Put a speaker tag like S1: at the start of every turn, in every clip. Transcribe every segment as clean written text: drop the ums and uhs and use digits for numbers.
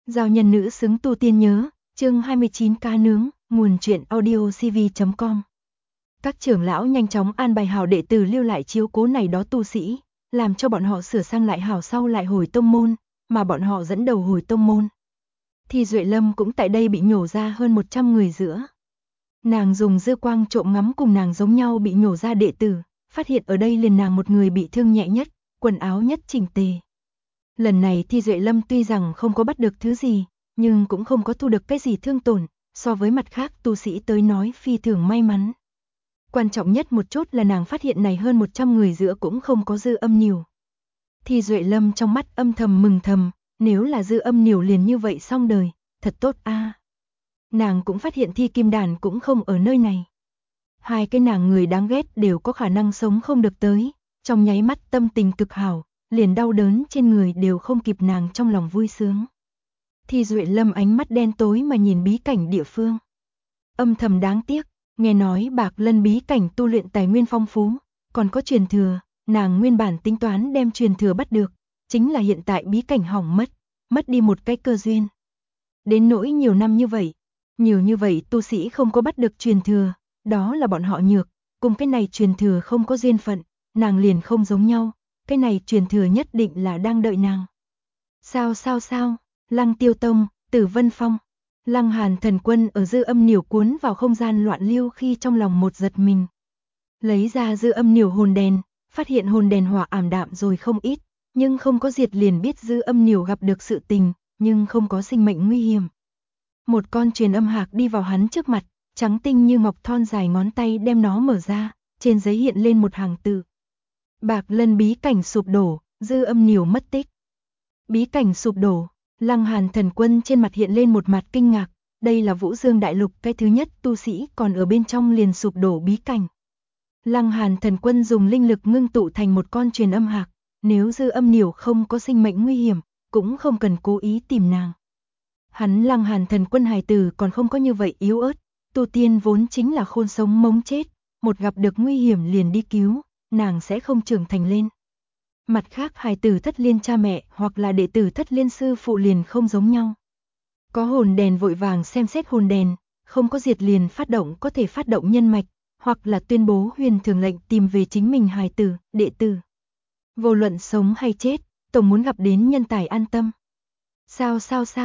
S1: Giao nhân nữ xứng tu tiên nhớ, chương 29 cá nướng, nguồn truyện audio cv.com. Các trưởng lão nhanh chóng an bài hảo đệ tử lưu lại chiếu cố này đó tu sĩ, làm cho bọn họ sửa sang lại hảo sau lại hồi tông môn, mà bọn họ dẫn đầu hồi tông môn. Thì Duệ Lâm cũng tại đây bị nhổ ra hơn 100 người giữa. Nàng dùng dư quang trộm ngắm cùng nàng giống nhau bị nhổ ra đệ tử, phát hiện ở đây liền nàng một người bị thương nhẹ nhất, quần áo nhất chỉnh tề. Lần này Thi Duệ Lâm tuy rằng không có bắt được thứ gì, nhưng cũng không có thu được cái gì thương tổn, so với mặt khác tu sĩ tới nói phi thường may mắn. Quan trọng nhất một chút là nàng phát hiện này hơn 100 người giữa cũng không có dư âm nhiều. Thi Duệ Lâm trong mắt âm thầm mừng thầm, nếu là dư âm nhiều liền như vậy xong đời, thật tốt a. Nàng cũng phát hiện Thi Kim Đàn cũng không ở nơi này. Hai cái nàng người đáng ghét đều có khả năng sống không được tới, trong nháy mắt tâm tình cực hảo, liền đau đớn trên người đều không kịp nàng trong lòng vui sướng. Thi Duệ Lâm ánh mắt đen tối mà nhìn bí cảnh địa phương. Âm thầm đáng tiếc, nghe nói Bạc Lân bí cảnh tu luyện tài nguyên phong phú, còn có truyền thừa, nàng nguyên bản tính toán đem truyền thừa bắt được, chính là hiện tại bí cảnh hỏng mất đi một cái cơ duyên. Đến nỗi nhiều năm như vậy tu sĩ không có bắt được truyền thừa, đó là bọn họ nhược, cùng cái này truyền thừa không có duyên phận, nàng liền không giống nhau, cái này truyền thừa nhất định là đang đợi nàng. Sao, Lăng Tiêu Tông, Tử Vân Phong, Lăng Hàn Thần Quân ở dư âm niểu cuốn vào không gian loạn lưu khi trong lòng một giật mình. Lấy ra dư âm niểu hồn đèn, phát hiện hồn đèn hỏa ảm đạm rồi không ít, nhưng không có diệt liền biết dư âm niểu gặp được sự tình, nhưng không có sinh mệnh nguy hiểm. Một con truyền âm hạc đi vào hắn trước mặt, trắng tinh như ngọc thon dài ngón tay đem nó mở ra, trên giấy hiện lên một hàng từ. Bạc Lân bí cảnh sụp đổ, dư âm niểu mất tích. Bí cảnh sụp đổ, Lăng Hàn Thần Quân trên mặt hiện lên một mặt kinh ngạc, đây là Vũ Dương Đại Lục cái thứ nhất tu sĩ còn ở bên trong liền sụp đổ bí cảnh. Lăng Hàn Thần Quân dùng linh lực ngưng tụ thành một con truyền âm hạc, nếu dư âm niểu không có sinh mệnh nguy hiểm, cũng không cần cố ý tìm nàng. Hắn Lăng Hàn Thần Quân hài tử còn không có như vậy yếu ớt, tu tiên vốn chính là khôn sống mống chết, một gặp được nguy hiểm liền đi cứu, nàng sẽ không trưởng thành lên. Mặt khác hài tử thất liên cha mẹ hoặc là đệ tử thất liên sư phụ liền không giống nhau. Có hồn đèn vội vàng xem xét hồn đèn, không có diệt liền phát động có thể phát động nhân mạch, hoặc là tuyên bố huyền thường lệnh tìm về chính mình hài tử, đệ tử. Vô luận sống hay chết, tổng muốn gặp đến nhân tài an tâm. Sao,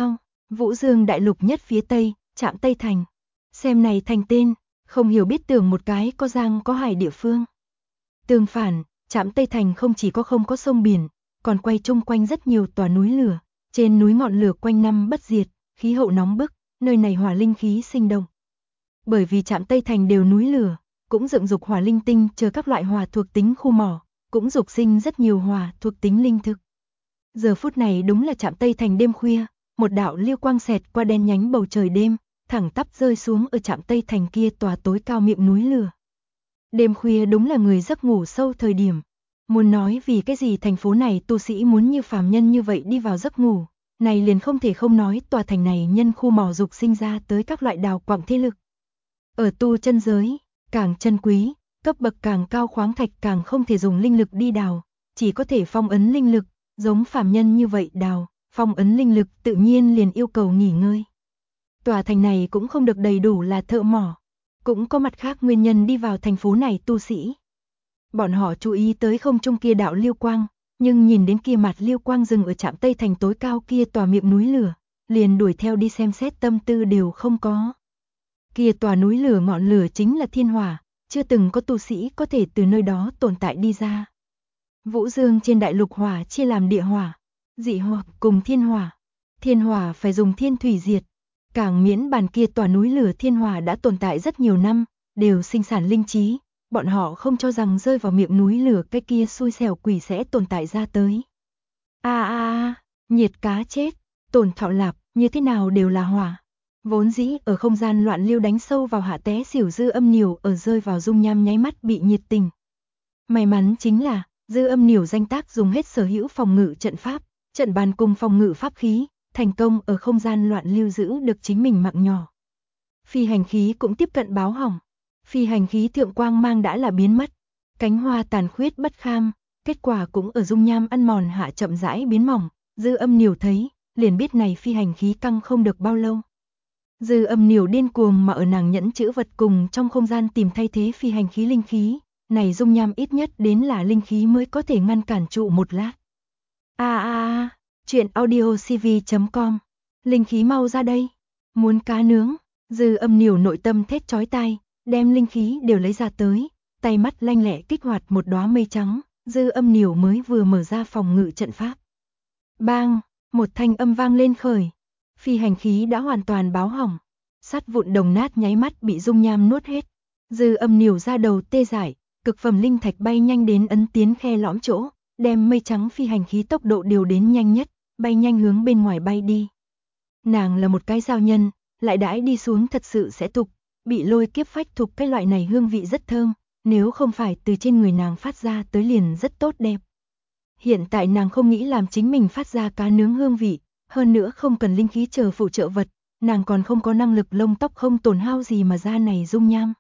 S1: Vũ Dương Đại Lục nhất phía Tây, Trạm Tây Thành. Xem này thành tên, không hiểu biết tưởng một cái có giang có hải địa phương. Tương phản, Trạm Tây Thành không chỉ có không có sông biển, còn quay chung quanh rất nhiều tòa núi lửa, trên núi ngọn lửa quanh năm bất diệt, khí hậu nóng bức, nơi này hỏa linh khí sinh động. Bởi vì Trạm Tây Thành đều núi lửa, cũng dựng dục hỏa linh tinh chờ các loại hỏa thuộc tính khu mỏ, cũng dục sinh rất nhiều hỏa thuộc tính linh thực. Giờ phút này đúng là Trạm Tây Thành đêm khuya, một đạo lưu quang xẹt qua đen nhánh bầu trời đêm, thẳng tắp rơi xuống ở Trạm Tây Thành kia tòa tối cao miệng núi lửa. Đêm khuya đúng là người giấc ngủ sâu thời điểm. Muốn nói vì cái gì thành phố này tu sĩ muốn như phàm nhân như vậy đi vào giấc ngủ, này liền không thể không nói tòa thành này nhân khu mỏ dục sinh ra tới các loại đào quặng thế lực. Ở tu chân giới, càng chân quý, cấp bậc càng cao khoáng thạch càng không thể dùng linh lực đi đào, chỉ có thể phong ấn linh lực, giống phàm nhân như vậy đào, phong ấn linh lực tự nhiên liền yêu cầu nghỉ ngơi. Tòa thành này cũng không được đầy đủ là thợ mỏ, cũng có mặt khác nguyên nhân đi vào thành phố này tu sĩ. Bọn họ chú ý tới không trung kia đạo lưu quang, nhưng nhìn đến kia mặt lưu quang dừng ở Trạm Tây Thành tối cao kia tòa miệng núi lửa, liền đuổi theo đi xem xét tâm tư đều không có. Kia tòa núi lửa ngọn lửa chính là thiên hỏa, chưa từng có tu sĩ có thể từ nơi đó tồn tại đi ra. Vũ Dương trên đại lục hỏa chia làm địa hỏa, dị hỏa cùng thiên hỏa. Thiên hỏa phải dùng thiên thủy diệt, càng miễn bàn kia tòa núi lửa thiên hỏa đã tồn tại rất nhiều năm, đều sinh sản linh trí. Bọn họ không cho rằng rơi vào miệng núi lửa cái kia xui xẻo quỷ sẽ tồn tại ra tới. Nhiệt cá chết, tổn thọ lạp, như thế nào đều là hỏa. Vốn dĩ ở không gian loạn lưu đánh sâu vào hạ té xỉu dư âm niểu ở rơi vào dung nham nháy mắt bị nhiệt tình. May mắn chính là, dư âm niểu danh tác dùng hết sở hữu phòng ngự trận pháp, trận bàn cùng phòng ngự pháp khí, thành công ở không gian loạn lưu giữ được chính mình mạng nhỏ. Phi hành khí cũng tiếp cận báo hỏng. Phi hành khí thượng quang mang đã là biến mất, cánh hoa tàn khuyết bất kham, kết quả cũng ở dung nham ăn mòn hạ chậm rãi biến mỏng, dư âm niểu thấy, liền biết này phi hành khí căng không được bao lâu. Dư Âm Nỉu điên cuồng mà ở nàng nhẫn chữ vật cùng trong không gian tìm thay thế phi hành khí linh khí, này dung nham ít nhất đến là linh khí mới có thể ngăn cản trụ một lát. Chuyện audiocv.com, linh khí mau ra đây, muốn cá nướng. Dư Âm Nỉu nội tâm thét chói tai, đem linh khí đều lấy ra tới, tay mắt lanh lẹ kích hoạt một đóa mây trắng, Dư Âm Nỉu mới vừa mở ra phòng ngự trận pháp. Bang, một thanh âm vang lên khởi, phi hành khí đã hoàn toàn báo hỏng, sắt vụn đồng nát nháy mắt bị dung nham nuốt hết. Dư Âm Nỉu ra đầu tê dại, cực phẩm linh thạch bay nhanh đến ấn tiến khe lõm chỗ, đem mây trắng phi hành khí tốc độ điều đến nhanh nhất, bay nhanh hướng bên ngoài bay đi. Nàng là một cái giao nhân, lại đãi đi xuống thật sự sẽ thục, bị lôi kiếp phách thục, cái loại này hương vị rất thơm, nếu không phải từ trên người nàng phát ra tới liền rất tốt đẹp. Hiện tại nàng không nghĩ làm chính mình phát ra cá nướng hương vị, hơn nữa không cần linh khí chờ phụ trợ vật, nàng còn không có năng lực lông tóc không tổn hao gì mà ra này dung nham.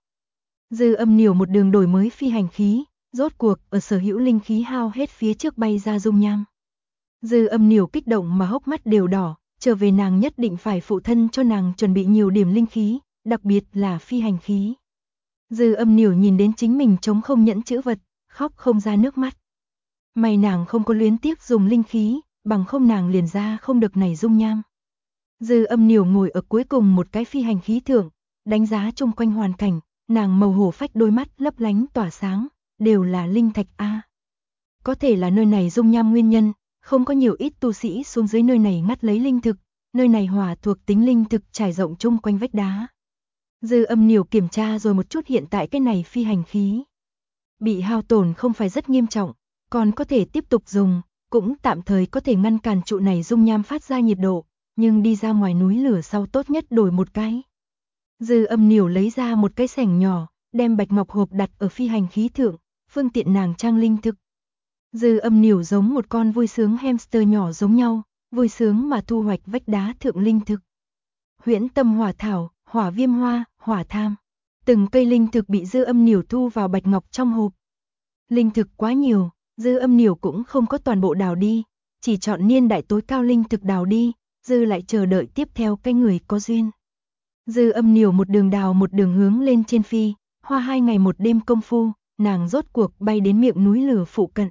S1: Dư Âm Nỉu một đường đổi mới phi hành khí, rốt cuộc ở sở hữu linh khí hao hết phía trước bay ra dung nham. Dư Âm Nỉu kích động mà hốc mắt đều đỏ, trở về nàng nhất định phải phụ thân cho nàng chuẩn bị nhiều điểm linh khí, đặc biệt là phi hành khí. Dư Âm Nỉu nhìn đến chính mình trống không nhẫn chữ vật, khóc không ra nước mắt. May nàng không có luyến tiếc dùng linh khí, bằng không nàng liền ra không được này dung nham. Dư Âm Nỉu ngồi ở cuối cùng một cái phi hành khí thượng, đánh giá chung quanh hoàn cảnh, nàng màu hổ phách đôi mắt lấp lánh tỏa sáng, đều là linh thạch a. Có thể là nơi này dung nham nguyên nhân, không có nhiều ít tu sĩ xuống dưới nơi này ngắt lấy linh thực, nơi này hỏa thuộc tính linh thực trải rộng chung quanh vách đá. Dư Âm Nỉu kiểm tra rồi một chút hiện tại cái này phi hành khí. Bị hao tổn không phải rất nghiêm trọng, còn có thể tiếp tục dùng, cũng tạm thời có thể ngăn cản trụ này dung nham phát ra nhiệt độ, nhưng đi ra ngoài núi lửa sau tốt nhất đổi một cái. Dư Âm Nỉu lấy ra một cái sẻng nhỏ, đem bạch ngọc hộp đặt ở phi hành khí thượng, phương tiện nàng trang linh thực. Dư Âm Nỉu giống một con vui sướng hamster nhỏ giống nhau, vui sướng mà thu hoạch vách đá thượng linh thực. Huyễn tâm hỏa thảo, hỏa viêm hoa, hỏa tham. Từng cây linh thực bị Dư Âm Nỉu thu vào bạch ngọc trong hộp. Linh thực quá nhiều, Dư Âm Nỉu cũng không có toàn bộ đào đi, chỉ chọn niên đại tối cao linh thực đào đi, Dư lại chờ đợi tiếp theo cái người có duyên. Dư Âm Nỉu một đường đào một đường hướng lên trên phi, hoa 2 ngày 1 đêm công phu, nàng rốt cuộc bay đến miệng núi lửa phụ cận.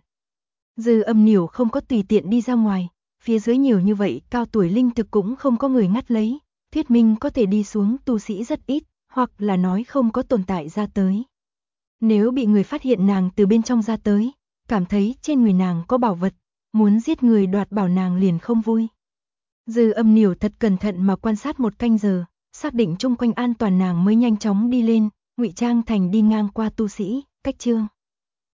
S1: Dư Âm Nỉu không có tùy tiện đi ra ngoài, phía dưới nhiều như vậy cao tuổi linh thực cũng không có người ngắt lấy, thuyết minh có thể đi xuống tu sĩ rất ít, hoặc là nói không có tồn tại ra tới. Nếu bị người phát hiện nàng từ bên trong ra tới, cảm thấy trên người nàng có bảo vật, muốn giết người đoạt bảo nàng liền không vui. Dư Âm Nỉu thật cẩn thận mà quan sát 1 canh giờ, xác định chung quanh an toàn nàng mới nhanh chóng đi lên, ngụy trang thành đi ngang qua tu sĩ, cách chương.